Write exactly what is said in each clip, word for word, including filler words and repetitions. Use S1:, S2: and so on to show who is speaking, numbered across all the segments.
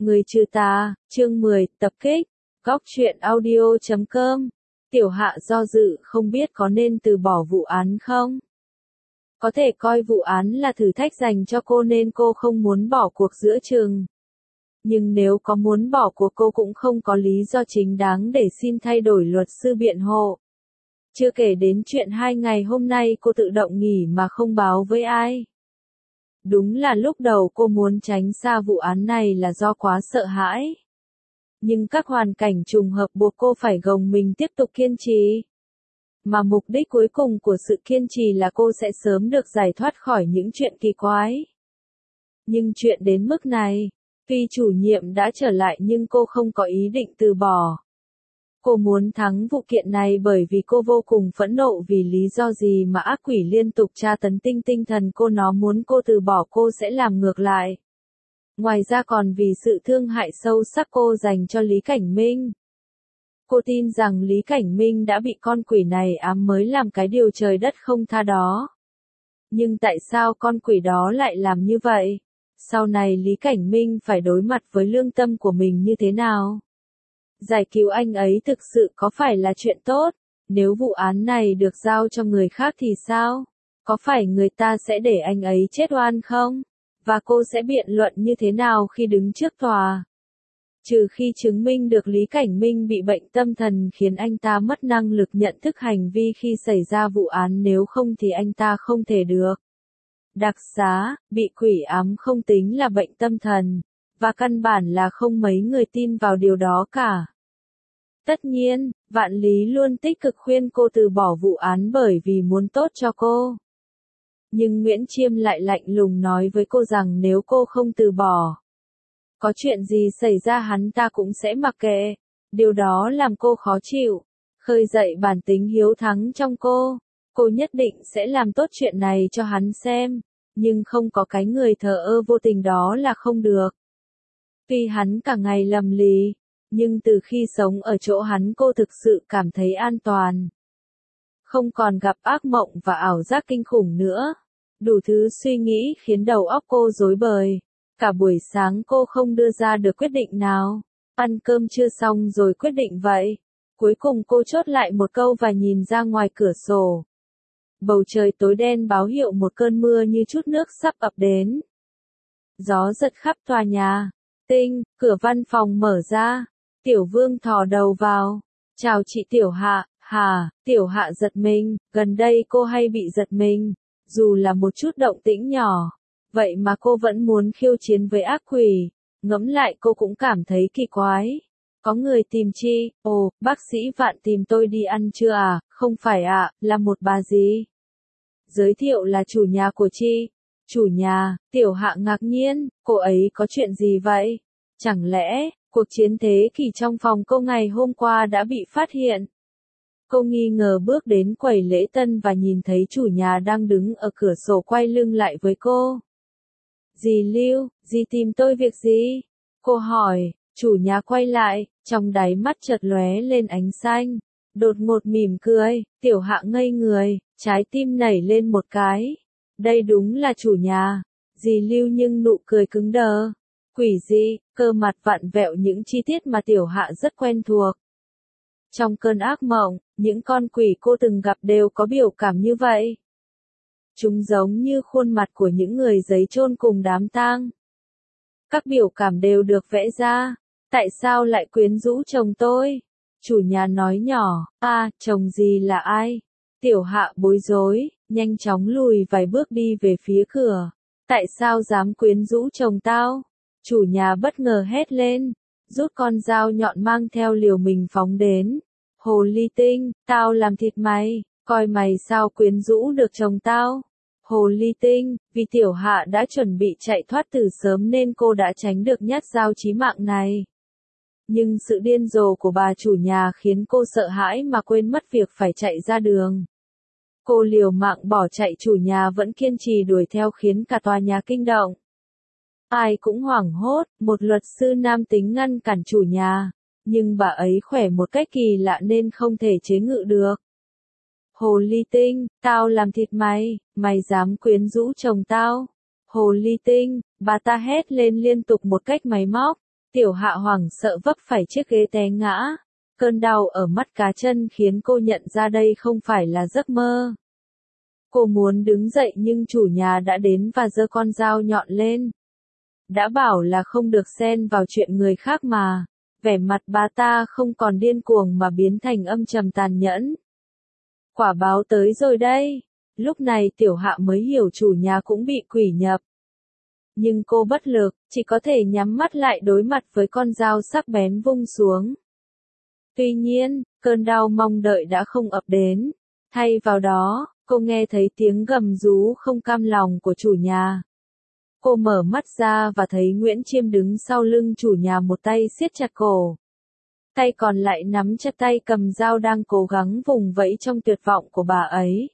S1: Người trừ tà, chương mười, tập kích, góc truyện audio chấm com. Tiểu Hạ do dự không biết có nên từ bỏ vụ án không. Có thể coi vụ án là thử thách dành cho cô nên cô không muốn bỏ cuộc giữa chừng. Nhưng nếu có muốn bỏ cuộc cô cũng không có lý do chính đáng để xin thay đổi luật sư biện hộ. Chưa kể đến chuyện hai ngày hôm nay cô tự động nghỉ mà không báo với ai. Đúng là lúc đầu cô muốn tránh xa vụ án này là do quá sợ hãi. Nhưng các hoàn cảnh trùng hợp buộc cô phải gồng mình tiếp tục kiên trì. Mà mục đích cuối cùng của sự kiên trì là cô sẽ sớm được giải thoát khỏi những chuyện kỳ quái. Nhưng chuyện đến mức này, tuy chủ nhiệm đã trở lại nhưng cô không có ý định từ bỏ. Cô muốn thắng vụ kiện này bởi vì cô vô cùng phẫn nộ vì lý do gì mà ác quỷ liên tục tra tấn tinh tinh thần cô, nó muốn cô từ bỏ cô sẽ làm ngược lại. Ngoài ra còn vì sự thương hại sâu sắc cô dành cho Lý Cảnh Minh. Cô tin rằng Lý Cảnh Minh đã bị con quỷ này ám mới làm cái điều trời đất không tha đó. Nhưng tại sao con quỷ đó lại làm như vậy? Sau này Lý Cảnh Minh phải đối mặt với lương tâm của mình như thế nào? Giải cứu anh ấy thực sự có phải là chuyện tốt? Nếu vụ án này được giao cho người khác thì sao? Có phải người ta sẽ để anh ấy chết oan không? Và cô sẽ biện luận như thế nào khi đứng trước tòa? Trừ khi chứng minh được Lý Cảnh Minh bị bệnh tâm thần khiến anh ta mất năng lực nhận thức hành vi khi xảy ra vụ án, nếu không thì anh ta không thể được đặc xá. Bị quỷ ám không tính là bệnh tâm thần, và căn bản là không mấy người tin vào điều đó cả. Tất nhiên, Vạn Lý luôn tích cực khuyên cô từ bỏ vụ án bởi vì muốn tốt cho cô. Nhưng Nguyễn Chiêm lại lạnh lùng nói với cô rằng nếu cô không từ bỏ, có chuyện gì xảy ra hắn ta cũng sẽ mặc kệ. Điều đó làm cô khó chịu, khơi dậy bản tính hiếu thắng trong cô. Cô nhất định sẽ làm tốt chuyện này cho hắn xem, nhưng không có cái người thờ ơ vô tình đó là không được. Tuy hắn cả ngày lầm lì, nhưng từ khi sống ở chỗ hắn cô thực sự cảm thấy an toàn. Không còn gặp ác mộng và ảo giác kinh khủng nữa. Đủ thứ suy nghĩ khiến đầu óc cô rối bời. Cả buổi sáng cô không đưa ra được quyết định nào. Ăn cơm chưa xong rồi quyết định vậy. Cuối cùng cô chốt lại một câu và nhìn ra ngoài cửa sổ. Bầu trời tối đen báo hiệu một cơn mưa như chút nước sắp ập đến. Gió giật khắp tòa nhà. Tinh, cửa văn phòng mở ra. Tiểu Vương thò đầu vào. Chào chị Tiểu Hạ. Hà, Tiểu Hạ giật mình, gần đây cô hay bị giật mình. Dù là một chút động tĩnh nhỏ, vậy mà cô vẫn muốn khiêu chiến với ác quỷ. Ngẫm lại cô cũng cảm thấy kỳ quái. Có người tìm chi? Ồ, bác sĩ Vạn tìm tôi đi ăn trưa à? Không phải ạ, à, là một bà gì? Giới thiệu là chủ nhà của chi. Chủ nhà? Tiểu Hạ ngạc nhiên, cô ấy có chuyện gì vậy? Chẳng lẽ, cuộc chiến thế kỷ trong phòng cô ngày hôm qua đã bị phát hiện? Cô nghi ngờ bước đến quầy lễ tân và nhìn thấy chủ nhà đang đứng ở cửa sổ quay lưng lại với cô. Dì Lưu, dì tìm tôi việc gì? Cô hỏi. Chủ nhà quay lại, trong đáy mắt chợt lóe lên ánh xanh. Đột ngột mỉm cười. Tiểu Hạ ngây người, trái tim nảy lên một cái. Đây đúng là chủ nhà. Dì Lưu nhưng nụ cười cứng đờ. Quỷ gì? Cơ mặt vặn vẹo những chi tiết mà Tiểu Hạ rất quen thuộc. Trong cơn ác mộng, những con quỷ cô từng gặp đều có biểu cảm như vậy. Chúng giống như khuôn mặt của những người giấy chôn cùng đám tang. Các biểu cảm đều được vẽ ra. Tại sao lại quyến rũ chồng tôi? Chủ nhà nói nhỏ. À, chồng gì là ai? Tiểu Hạ bối rối, nhanh chóng lùi vài bước đi về phía cửa. Tại sao dám quyến rũ chồng tao? Chủ nhà bất ngờ hét lên, rút con dao nhọn mang theo liều mình phóng đến. Hồ ly tinh, tao làm thịt mày, coi mày sao quyến rũ được chồng tao. Hồ ly tinh, vì Tiểu Hạ đã chuẩn bị chạy thoát từ sớm nên cô đã tránh được nhát dao chí mạng này. Nhưng sự điên rồ của bà chủ nhà khiến cô sợ hãi mà quên mất việc phải chạy ra đường. Cô liều mạng bỏ chạy, chủ nhà vẫn kiên trì đuổi theo khiến cả tòa nhà kinh động. Ai cũng hoảng hốt, một luật sư nam tính ngăn cản chủ nhà. Nhưng bà ấy khỏe một cách kỳ lạ nên không thể chế ngự được. Hồ ly tinh, tao làm thịt mày, mày dám quyến rũ chồng tao. Hồ ly tinh, bà ta hét lên liên tục một cách máy móc. Tiểu Hạ hoảng sợ vấp phải chiếc ghế té ngã. Cơn đau ở mắt cá chân khiến cô nhận ra đây không phải là giấc mơ. Cô muốn đứng dậy nhưng chủ nhà đã đến và giơ con dao nhọn lên. Đã bảo là không được xen vào chuyện người khác mà. Vẻ mặt bà ta không còn điên cuồng mà biến thành âm trầm tàn nhẫn. Quả báo tới rồi đây. Lúc này Tiểu Hạ mới hiểu chủ nhà cũng bị quỷ nhập. Nhưng cô bất lực, chỉ có thể nhắm mắt lại đối mặt với con dao sắc bén vung xuống. Tuy nhiên, cơn đau mong đợi đã không ập đến. Thay vào đó, cô nghe thấy tiếng gầm rú không cam lòng của chủ nhà. Cô mở mắt ra và thấy Nguyễn Chiêm đứng sau lưng chủ nhà, một tay siết chặt cổ. Tay còn lại nắm chặt tay cầm dao đang cố gắng vùng vẫy trong tuyệt vọng của bà ấy.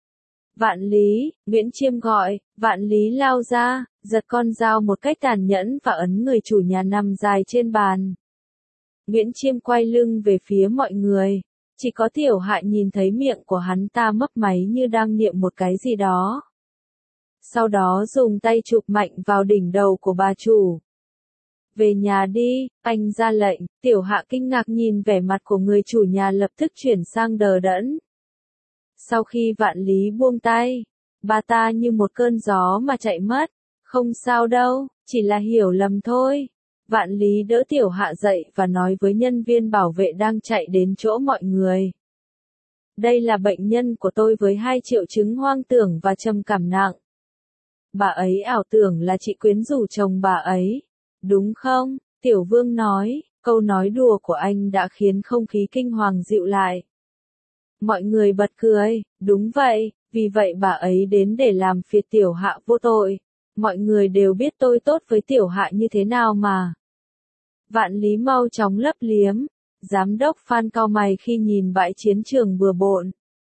S1: Vạn Lý, Nguyễn Chiêm gọi, Vạn Lý lao ra, giật con dao một cách tàn nhẫn và ấn người chủ nhà nằm dài trên bàn. Nguyễn Chiêm quay lưng về phía mọi người. Chỉ có Tiểu Hạ nhìn thấy miệng của hắn ta mấp máy như đang niệm một cái gì đó. Sau đó dùng tay chụp mạnh vào đỉnh đầu của bà chủ. Về nhà đi, anh ra lệnh. Tiểu Hạ kinh ngạc nhìn vẻ mặt của người chủ nhà lập tức chuyển sang đờ đẫn. Sau khi Vạn Lý buông tay, bà ta như một cơn gió mà chạy mất. Không sao đâu, chỉ là hiểu lầm thôi. Vạn Lý đỡ Tiểu Hạ dậy và nói với nhân viên bảo vệ đang chạy đến chỗ mọi người. Đây là bệnh nhân của tôi với hai triệu chứng hoang tưởng và trầm cảm nặng. Bà ấy ảo tưởng là chị quyến rũ chồng bà ấy. Đúng không? Tiểu Vương nói, câu nói đùa của anh đã khiến không khí kinh hoàng dịu lại. Mọi người bật cười, đúng vậy, vì vậy bà ấy đến để làm phiền Tiểu Hạ vô tội. Mọi người đều biết tôi tốt với Tiểu Hạ như thế nào mà. Vạn Lý mau chóng lấp liếm. Giám đốc Phan cau mày khi nhìn bãi chiến trường bừa bộn.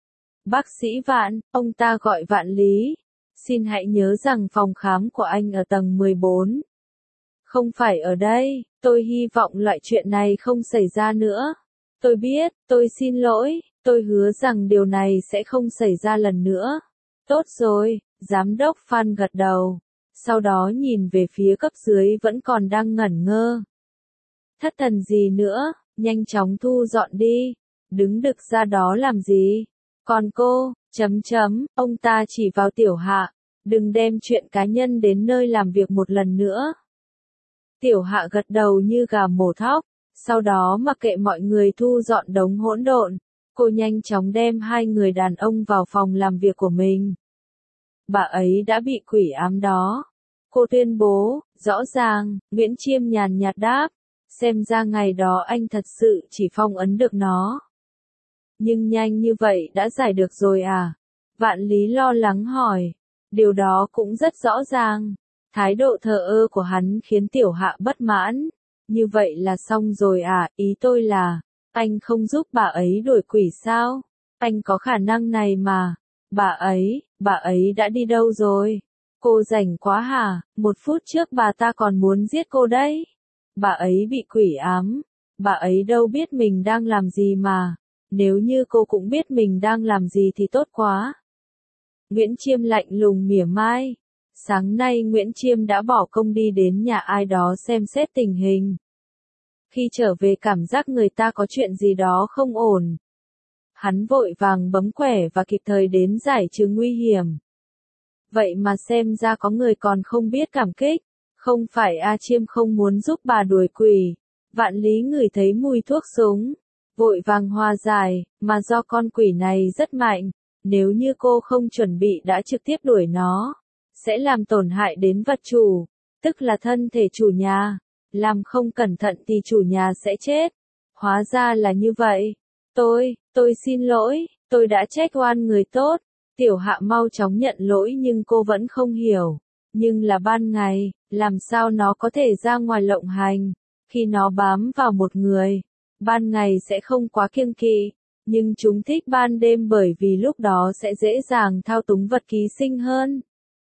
S1: Bác sĩ Vạn, ông ta gọi Vạn Lý. Xin hãy nhớ rằng phòng khám của anh ở tầng mười bốn. Không phải ở đây, tôi hy vọng loại chuyện này không xảy ra nữa. Tôi biết, tôi xin lỗi, tôi hứa rằng điều này sẽ không xảy ra lần nữa. Tốt rồi, giám đốc Phan gật đầu. Sau đó nhìn về phía cấp dưới vẫn còn đang ngẩn ngơ. Thất thần gì nữa, nhanh chóng thu dọn đi. Đứng đực ra đó làm gì? Còn cô, chấm chấm, ông ta chỉ vào Tiểu Hạ. Đừng đem chuyện cá nhân đến nơi làm việc một lần nữa. Tiểu Hạ gật đầu như gà mổ thóc. Sau đó mặc kệ mọi người thu dọn đống hỗn độn, cô nhanh chóng đem hai người đàn ông vào phòng làm việc của mình. Bà ấy đã bị quỷ ám đó. Cô tuyên bố, rõ ràng, Nguyễn Chiêm nhàn nhạt đáp. Xem ra ngày đó anh thật sự chỉ phong ấn được nó. Nhưng nhanh như vậy đã giải được rồi à? Vạn Lý lo lắng hỏi. Điều đó cũng rất rõ ràng. Thái độ thờ ơ của hắn khiến Tiểu Hạ bất mãn. Như vậy là xong rồi à? Ý tôi là, anh không giúp bà ấy đuổi quỷ sao? Anh có khả năng này mà. Bà ấy, bà ấy đã đi đâu rồi? Cô rảnh quá hả? Một phút trước bà ta còn muốn giết cô đấy. Bà ấy bị quỷ ám. Bà ấy đâu biết mình đang làm gì mà. Nếu như cô cũng biết mình đang làm gì thì tốt quá. Nguyễn Chiêm lạnh lùng mỉa mai. Sáng nay Nguyễn Chiêm đã bỏ công đi đến nhà ai đó xem xét tình hình. Khi trở về cảm giác người ta có chuyện gì đó không ổn. Hắn vội vàng bấm quẻ và kịp thời đến giải trừ nguy hiểm. Vậy mà xem ra có người còn không biết cảm kích. Không phải A Chiêm không muốn giúp bà đuổi quỷ. Vạn Lý ngửi thấy mùi thuốc súng. Vội vàng hòa giải, mà do con quỷ này rất mạnh. Nếu như cô không chuẩn bị đã trực tiếp đuổi nó, sẽ làm tổn hại đến vật chủ, tức là thân thể chủ nhà. Làm không cẩn thận thì chủ nhà sẽ chết. Hóa ra là như vậy. Tôi, tôi xin lỗi, tôi đã trách oan người tốt. Tiểu Hạ mau chóng nhận lỗi nhưng cô vẫn không hiểu. Nhưng là ban ngày, làm sao nó có thể ra ngoài lộng hành? Khi nó bám vào một người, ban ngày sẽ không quá kiêng kỵ. Nhưng chúng thích ban đêm bởi vì lúc đó sẽ dễ dàng thao túng vật ký sinh hơn.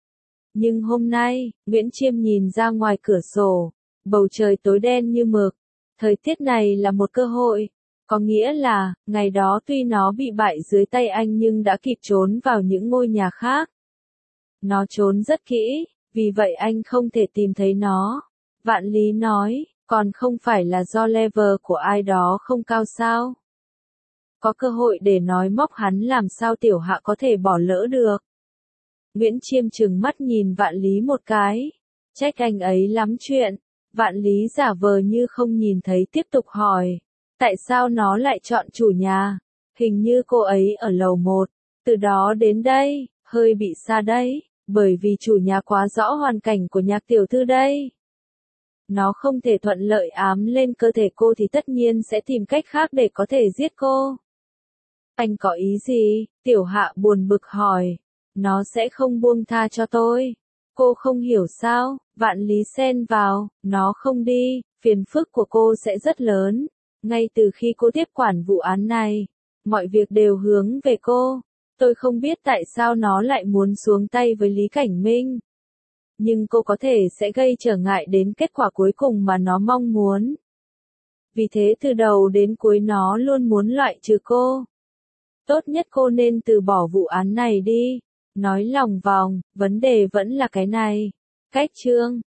S1: Nhưng hôm nay, Nguyễn Chiêm nhìn ra ngoài cửa sổ. Bầu trời tối đen như mực. Thời tiết này là một cơ hội. Có nghĩa là, ngày đó tuy nó bị bại dưới tay anh nhưng đã kịp trốn vào những ngôi nhà khác. Nó trốn rất kỹ, vì vậy anh không thể tìm thấy nó. Vạn Lý nói, Còn không phải là do level của ai đó không cao sao? Có cơ hội để nói móc hắn làm sao tiểu hạ có thể bỏ lỡ được. Nguyễn Chiêm trừng mắt nhìn Vạn Lý một cái. Trách anh ấy lắm chuyện. Vạn Lý giả vờ như không nhìn thấy tiếp tục hỏi. Tại sao nó lại chọn chủ nhà? Hình như cô ấy ở lầu một. Từ đó đến đây, hơi bị xa đấy. Bởi vì chủ nhà quá rõ hoàn cảnh của Nhạc tiểu thư đây. Nó không thể thuận lợi ám lên cơ thể cô thì tất nhiên sẽ tìm cách khác để có thể giết cô. Anh có ý gì? Tiểu hạ buồn bực hỏi. Nó sẽ không buông tha cho tôi. Cô không hiểu sao? Vạn Lý xen vào. Nó không đi, phiền phức của cô sẽ rất lớn. Ngay từ khi cô tiếp quản vụ án này, mọi việc đều hướng về cô. Tôi không biết tại sao nó lại muốn xuống tay với Lý Cảnh Minh. Nhưng cô có thể sẽ gây trở ngại đến kết quả cuối cùng mà nó mong muốn. Vì thế từ đầu đến cuối nó luôn muốn loại trừ cô. Tốt nhất cô nên từ bỏ vụ án này đi. Nói lòng vòng, vấn đề vẫn là cái này. Cách chương